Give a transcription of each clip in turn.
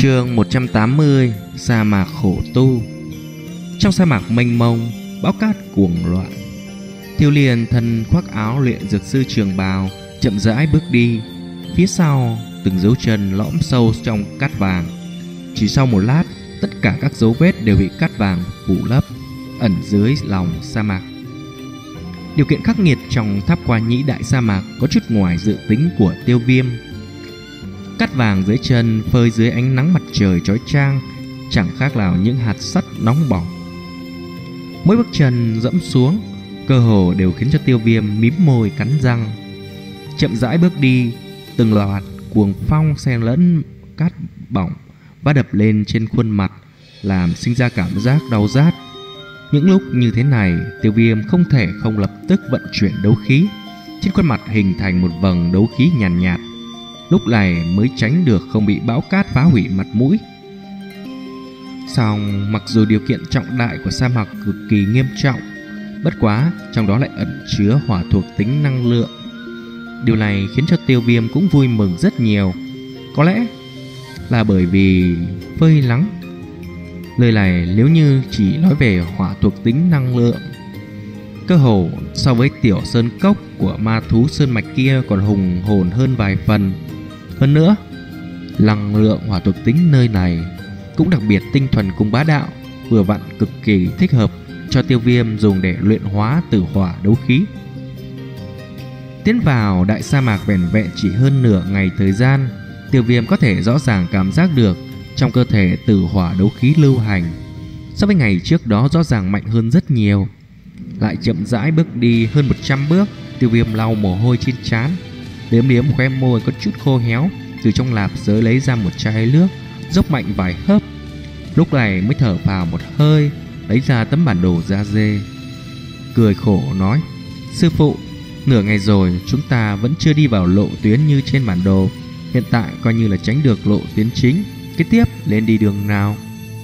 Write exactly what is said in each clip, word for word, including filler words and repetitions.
Chương một trăm tám mươi. Sa mạc khổ tu. Trong sa mạc mênh mông, bão cát cuồng loạn. Tiêu Liên thân khoác áo luyện dược sư trường bào, chậm rãi bước đi. Phía sau, từng dấu chân lõm sâu trong cát vàng. Chỉ sau một lát, tất cả các dấu vết đều bị cát vàng phủ lấp, ẩn dưới lòng sa mạc. Điều kiện khắc nghiệt trong tháp qua nhĩ đại sa mạc có chút ngoài dự tính của Tiêu Viêm. Cát vàng dưới chân phơi dưới ánh nắng mặt trời chói chang, chẳng khác nào những hạt sắt nóng bỏng. Mỗi bước chân dẫm xuống, cơ hồ đều khiến cho Tiêu Viêm mím môi cắn răng. Chậm rãi bước đi, từng loạt cuồng phong xen lẫn cát bỏng và đập lên trên khuôn mặt, làm sinh ra cảm giác đau rát. Những lúc như thế này, Tiêu Viêm không thể không lập tức vận chuyển đấu khí. Trên khuôn mặt hình thành một vầng đấu khí nhàn nhạt, nhạt. Lúc này mới tránh được không bị bão cát phá hủy mặt mũi. Song mặc dù điều kiện trọng đại của sa mạc cực kỳ nghiêm trọng, bất quá trong đó lại ẩn chứa hỏa thuộc tính năng lượng. Điều này khiến cho Tiêu Viêm cũng vui mừng rất nhiều. Có lẽ là bởi vì phơi nắng. Lời này nếu như chỉ nói về hỏa thuộc tính năng lượng, cơ hồ so với tiểu sơn cốc của ma thú sơn mạch kia còn hùng hồn hơn vài phần. Hơn nữa, năng lượng hỏa thuộc tính nơi này cũng đặc biệt tinh thuần cùng bá đạo, vừa vặn cực kỳ thích hợp cho Tiêu Viêm dùng để luyện hóa tử hỏa đấu khí. Tiến vào đại sa mạc vẻn vẹn chỉ hơn nửa ngày thời gian, Tiêu Viêm có thể rõ ràng cảm giác được trong cơ thể tử hỏa đấu khí lưu hành so với ngày trước đó rõ ràng mạnh hơn rất nhiều. Lại chậm rãi bước đi hơn một trăm bước, Tiêu Viêm lau mồ hôi trên trán, liếm liếm khóe môi có chút khô héo, từ trong lạp giới lấy ra một chai nước, dốc mạnh vài hớp. Lúc này mới thở phào một hơi, lấy ra tấm bản đồ da dê, cười khổ nói: "Sư phụ, nửa ngày rồi chúng ta vẫn chưa đi vào lộ tuyến như trên bản đồ. Hiện tại coi như là tránh được lộ tuyến chính. Kế tiếp lên đi đường nào?"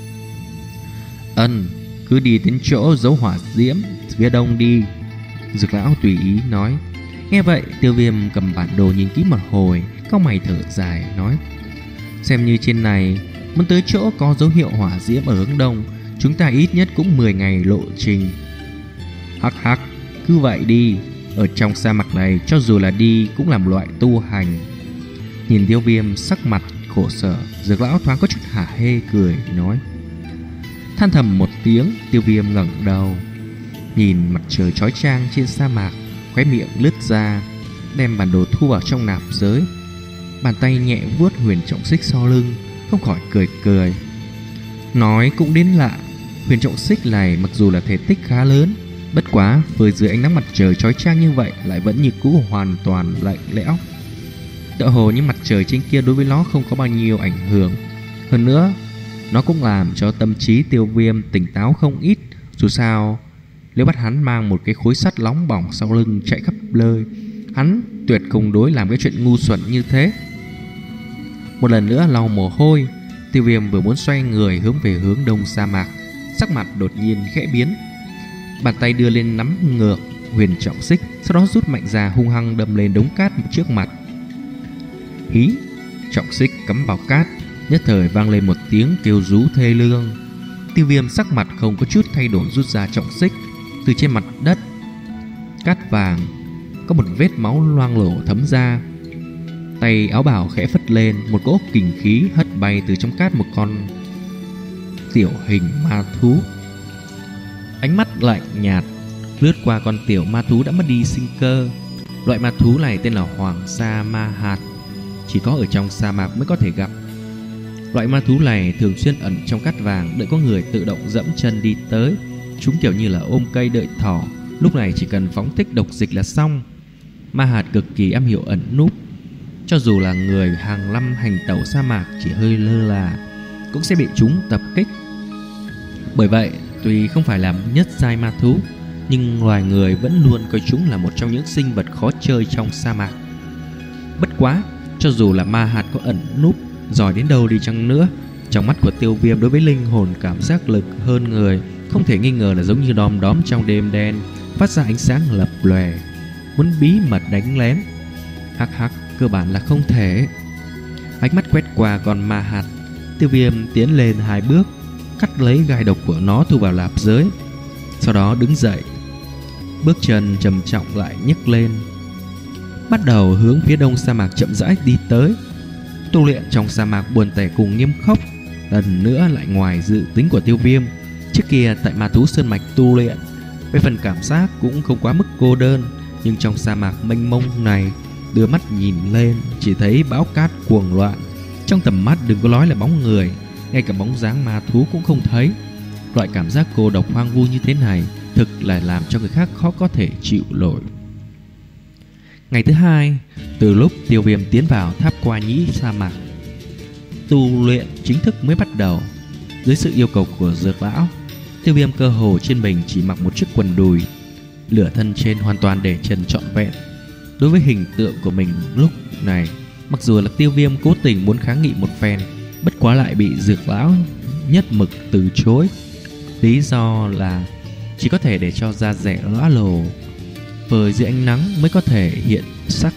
"Ân, cứ đi đến chỗ dấu hỏa diễm phía đông đi," Dược lão tùy ý nói. Nghe vậy, Tiêu Viêm cầm bản đồ nhìn kỹ một hồi, cau mày thở dài nói: "Xem như trên này muốn tới chỗ có dấu hiệu hỏa diễm ở hướng đông, chúng ta ít nhất cũng mười ngày lộ trình." "Hắc hắc, cứ vậy đi. Ở trong sa mạc này cho dù là đi cũng làm loại tu hành." Nhìn Tiêu Viêm sắc mặt khổ sở, Dược lão thoáng có chút hả hê cười nói. Than thầm một tiếng, Tiêu Viêm ngẩng đầu nhìn mặt trời chói chang trên sa mạc, khóe miệng lướt ra, đem bản đồ thu vào trong nạp giới. Bàn tay nhẹ vuốt huyền trọng xích sau lưng, không khỏi cười cười. Nói cũng đến lạ, huyền trọng xích này mặc dù là thể tích khá lớn, bất quá với dưới ánh nắng mặt trời chói chang như vậy lại vẫn như cũ hoàn toàn lạnh lẽo. Tựa hồ như mặt trời trên kia đối với nó không có bao nhiêu ảnh hưởng. Hơn nữa, nó cũng làm cho tâm trí Tiêu Viêm tỉnh táo không ít. Dù sao, nếu bắt hắn mang một cái khối sắt nóng bỏng sau lưng chạy khắp nơi, hắn tuyệt không đối làm cái chuyện ngu xuẩn như thế. Một lần nữa lau mồ hôi, Tiêu Viêm vừa muốn xoay người hướng về hướng đông sa mạc, sắc mặt đột nhiên khẽ biến. Bàn tay đưa lên nắm ngược huyền trọng xích, sau đó rút mạnh ra hung hăng đâm lên đống cát trước mặt. Hí! Trọng xích cắm vào cát, nhất thời vang lên một tiếng kêu rú thê lương. Tiêu Viêm sắc mặt không có chút thay đổi rút ra trọng xích. Từ trên mặt đất cát vàng có một vết máu loang lổ thấm ra. Tay áo bào khẽ phất lên, một cỗ kình khí hất bay từ trong cát một con tiểu hình ma thú. Ánh mắt lạnh nhạt lướt qua con tiểu ma thú đã mất đi sinh cơ. Loại ma thú này tên là Hoàng Sa Ma Hạt, chỉ có ở trong sa mạc mới có thể gặp. Loại ma thú này thường xuyên ẩn trong cát vàng, đợi có người tự động dẫm chân đi tới. Chúng kiểu như là ôm cây đợi thỏ, lúc này chỉ cần phóng thích độc dịch là xong. Ma hạt cực kỳ am hiểu ẩn núp, cho dù là người hàng năm hành tẩu sa mạc chỉ hơi lơ là cũng sẽ bị chúng tập kích. Bởi vậy, tuy không phải là nhất giai ma thú, nhưng loài người vẫn luôn coi chúng là một trong những sinh vật khó chơi trong sa mạc. Bất quá, cho dù là ma hạt có ẩn núp giỏi đến đâu đi chăng nữa, trong mắt của Tiêu Viêm đối với linh hồn cảm giác lực hơn người, không thể nghi ngờ là giống như đom đóm trong đêm đen, phát ra ánh sáng lập lòe. Muốn bí mật đánh lén, hắc hắc, cơ bản là không thể. Ánh mắt quét qua con ma hạt, Tiêu Viêm tiến lên hai bước, cắt lấy gai độc của nó thu vào lạp giới. Sau đó đứng dậy, bước chân trầm trọng lại nhấc lên, bắt đầu hướng phía đông sa mạc chậm rãi đi tới. Tu luyện trong sa mạc buồn tẻ cùng nghiêm khốc lần nữa lại ngoài dự tính của Tiêu Viêm. Trước kia tại Ma Thú Sơn Mạch tu luyện, về phần cảm giác cũng không quá mức cô đơn, nhưng trong sa mạc mênh mông này, đưa mắt nhìn lên chỉ thấy bão cát cuồng loạn. Trong tầm mắt đừng có nói là bóng người, ngay cả bóng dáng ma thú cũng không thấy. Loại cảm giác cô độc hoang vu như thế này thực là làm cho người khác khó có thể chịu nổi. Ngày thứ hai, từ lúc Tiêu Viêm tiến vào tháp qua nhĩ sa mạc, tu luyện chính thức mới bắt đầu. Dưới sự yêu cầu của Dược lão, Tiêu Viêm cơ hồ trên mình chỉ mặc một chiếc quần đùi, lửa thân trên hoàn toàn để trần trọn vẹn. Đối với hình tượng của mình lúc này, mặc dù là Tiêu Viêm cố tình muốn kháng nghị một phen, bất quá lại bị Dược lão nhất mực từ chối. Lý do là chỉ có thể để cho da rẻ lõa lồ phơi dưới ánh nắng mới có thể hiện sắc,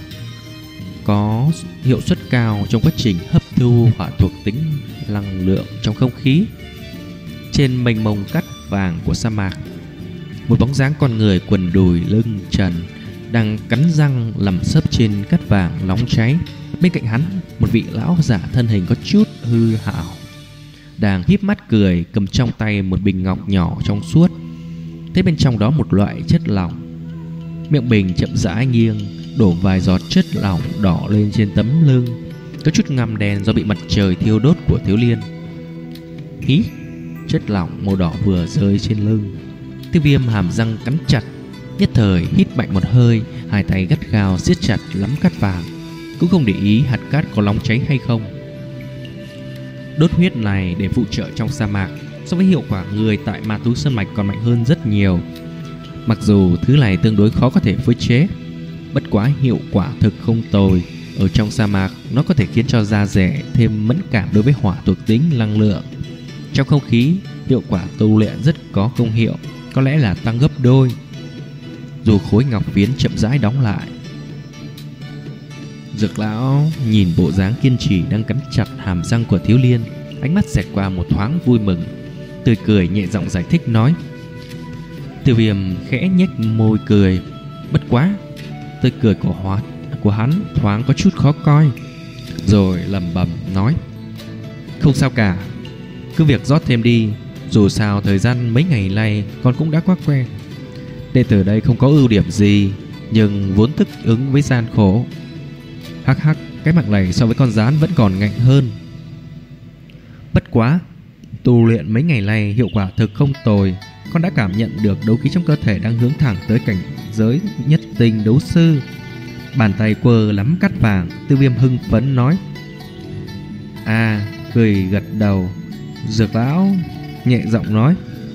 có hiệu suất cao trong quá trình hấp thu hỏa thuộc tính năng lượng trong không khí. Trên mênh mông cát vàng của sa mạc, một bóng dáng con người quần đùi lưng trần đang cắn răng nằm sấp trên cát vàng nóng cháy. Bên cạnh hắn, một vị lão giả thân hình có chút hư hảo đang híp mắt cười, cầm trong tay một bình ngọc nhỏ trong suốt. Thấy bên trong đó một loại chất lỏng, miệng bình chậm rãi nghiêng, đổ vài giọt chất lỏng đỏ lên trên tấm lưng, có chút ngăm đen do bị mặt trời thiêu đốt của Thiếu Liên. Hí, chất lỏng màu đỏ vừa rơi trên lưng, Tiêu Viêm hàm răng cắn chặt, nhất thời hít mạnh một hơi, hai tay gắt gao siết chặt lắm cát vàng, cũng không để ý hạt cát có nóng cháy hay không. Đốt huyết này để phụ trợ trong sa mạc so với hiệu quả người tại Ma Thú Sơn Mạch còn mạnh hơn rất nhiều. Mặc dù thứ này tương đối khó có thể phối chế, bất quá hiệu quả thực không tồi. Ở trong sa mạc, nó có thể khiến cho da rẻ thêm mẫn cảm đối với hỏa thuộc tính năng lượng. Trong không khí, hiệu quả tu luyện rất có công hiệu, có lẽ là tăng gấp đôi. Dù khối ngọc phiến chậm rãi đóng lại, Dược lão nhìn bộ dáng kiên trì đang cắn chặt hàm răng của Thiếu Liên, ánh mắt xẹt qua một thoáng vui mừng, tươi cười nhẹ giọng giải thích nói. Tiêu Viêm khẽ nhếch môi cười, bất quá tươi cười của hoạt của hắn thoáng có chút khó coi, rồi lẩm bẩm nói: không sao cả, cứ việc rót thêm đi, dù sao thời gian mấy ngày nay con cũng đã quá quen. Đệ tử đây không có ưu điểm gì, nhưng vốn thích ứng với gian khổ. Hắc hắc, cái mặt này so với con rán vẫn còn ngạnh hơn. Bất quá, tu luyện mấy ngày nay hiệu quả thực không tồi. Con đã cảm nhận được đấu khí trong cơ thể đang hướng thẳng tới cảnh giới nhất tinh đấu sư. Bàn tay quơ lắm cát vàng, Tiêu Viêm hưng phấn nói. À, cười gật đầu. Dược lão nhẹ giọng nói: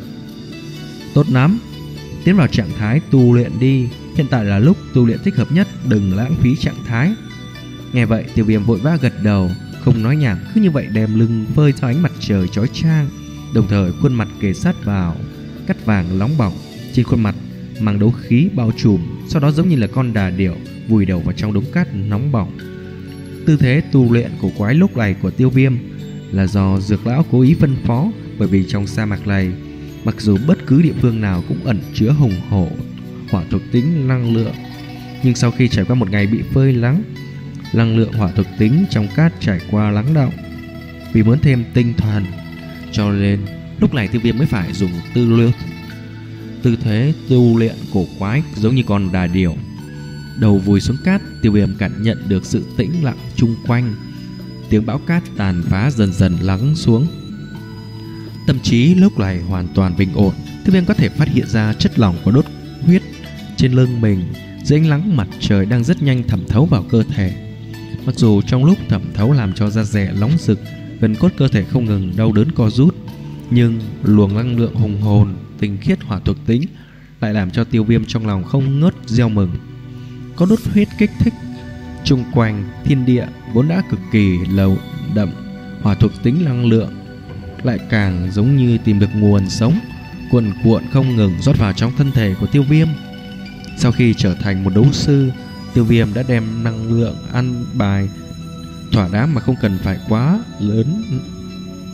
tốt lắm, tiến vào trạng thái tu luyện đi. Hiện tại là lúc tu luyện thích hợp nhất, đừng lãng phí trạng thái. Nghe vậy, Tiêu Viêm vội vã gật đầu, không nói nhảm, cứ như vậy đem lưng phơi theo ánh mặt trời chói chang, đồng thời khuôn mặt kề sát vào cát vàng nóng bỏng. Trên khuôn mặt mang đấu khí bao trùm, sau đó giống như là con đà điểu vùi đầu vào trong đống cát nóng bỏng. Tư thế tu luyện cổ quái lúc này của Tiêu Viêm là do Dược lão cố ý phân phó, bởi vì trong sa mạc này, mặc dù bất cứ địa phương nào cũng ẩn chứa hùng hổ hỏa thuộc tính năng lượng, nhưng sau khi trải qua một ngày bị phơi nắng, năng lượng hỏa thuộc tính trong cát trải qua lắng đọng. Vì muốn thêm tinh thần, cho nên lúc này Tiêu Viêm mới phải dùng tư luyện tư thế tu luyện cổ quái giống như con đà điểu. Đầu vùi xuống cát, Tiêu Viêm cảm nhận được sự tĩnh lặng chung quanh. Tiếng bão cát tàn phá dần dần lắng xuống. Tâm trí lúc này hoàn toàn bình ổn. Tiêu Viêm có thể phát hiện ra chất lỏng của đốt huyết trên lưng mình dưới ánh nắng mặt trời đang rất nhanh thẩm thấu vào cơ thể. Mặc dù trong lúc thẩm thấu làm cho da dẻ nóng rực, gần cốt cơ thể không ngừng đau đớn co rút, nhưng luồng năng lượng hùng hồn tinh khiết hỏa thuộc tính lại làm cho Tiêu Viêm trong lòng không ngớt reo mừng. Có đốt huyết kích thích, chung quanh thiên địa vốn đã cực kỳ lầu đậm hỏa thuộc tính năng lượng lại càng giống như tìm được nguồn sống, cuồn cuộn không ngừng rót vào trong thân thể của Tiêu Viêm. Sau khi trở thành một đấu sư, Tiêu Viêm đã đem năng lượng ăn bài thỏa đáng mà không cần phải quá lớn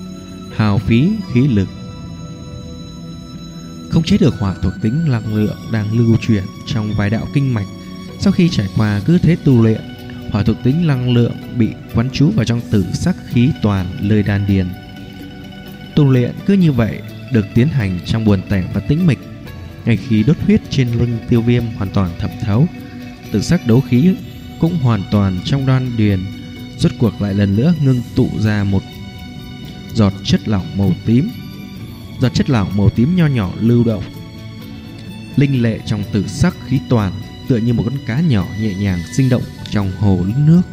hao phí khí lực. Không chế được hỏa thuộc tính năng lượng đang lưu chuyển trong vài đạo kinh mạch. Sau khi trải qua cứ thế tu luyện, hỏa thuộc tính năng lượng bị quán trú vào trong tử sắc khí toàn nơi đan điền. Tu luyện cứ như vậy được tiến hành trong buồn tẻ và tĩnh mịch. Ngay khi đốt huyết trên lưng Tiêu Viêm hoàn toàn thẩm thấu, tử sắc đấu khí cũng hoàn toàn trong đan điền, rốt cuộc lại lần nữa ngưng tụ ra một giọt chất lỏng màu tím. Giọt chất lỏng màu tím nho nhỏ lưu động linh lệ trong tử sắc khí toàn, tựa như một con cá nhỏ nhẹ nhàng sinh động trong hồ nước.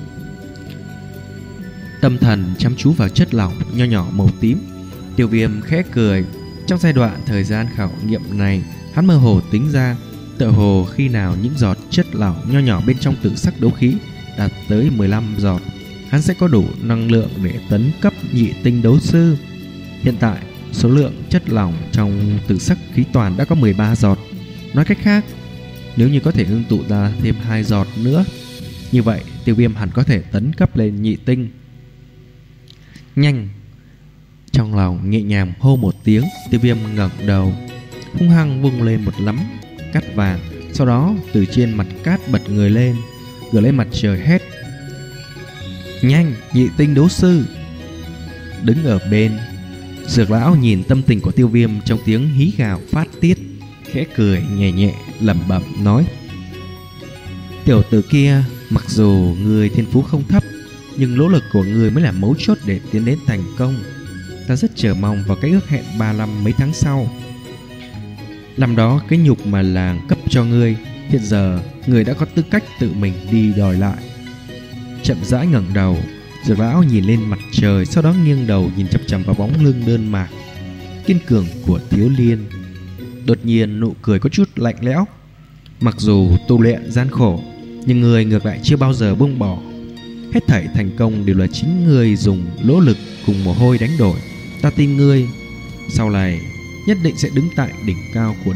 Tâm thần chăm chú vào chất lỏng nho nhỏ màu tím, Tiêu Viêm khẽ cười. Trong giai đoạn thời gian khảo nghiệm này, hắn mơ hồ tính ra, tựa hồ khi nào những giọt chất lỏng nho nhỏ bên trong tử sắc đấu khí đạt tới mười lăm giọt, hắn sẽ có đủ năng lượng để tấn cấp nhị tinh đấu sư. Hiện tại, số lượng chất lỏng trong tử sắc khí toàn đã có mười ba giọt. Nói cách khác, nếu như có thể ngưng tụ ra thêm hai giọt nữa, như vậy Tiêu Viêm hẳn có thể tấn cấp lên nhị tinh. Nhanh! Trong lòng nhẹ nhàng hô một tiếng, Tiêu Viêm ngẩng đầu, hung hăng vung lên một nắm cát vàng, sau đó từ trên mặt cát bật người lên, ngửa lên mặt trời hét: nhanh, nhị tinh đấu sư! Đứng ở bên, Dược lão nhìn tâm tình của Tiêu Viêm trong tiếng hí gào phát tiết, khẽ cười nhẹ nhẹ lẩm bẩm nói: tiểu tử kia, mặc dù người thiên phú không thấp, nhưng nỗ lực của người mới là mấu chốt để tiến đến thành công. Ta rất chờ mong vào cái ước hẹn ba năm mấy tháng sau. Năm đó cái nhục mà làng cấp cho ngươi, hiện giờ người đã có tư cách tự mình đi đòi lại. Chậm rãi ngẩng đầu, Dược lão nhìn lên mặt trời, sau đó nghiêng đầu nhìn chằm chằm vào bóng lưng đơn mạc kiên cường của Thiếu Liên. Đột nhiên nụ cười có chút lạnh lẽo. Mặc dù tu luyện gian khổ, nhưng người ngược lại chưa bao giờ buông bỏ. Hết thảy thành công đều là chính ngươi dùng nỗ lực cùng mồ hôi đánh đổi. Ta tin ngươi sau này nhất định sẽ đứng tại đỉnh cao của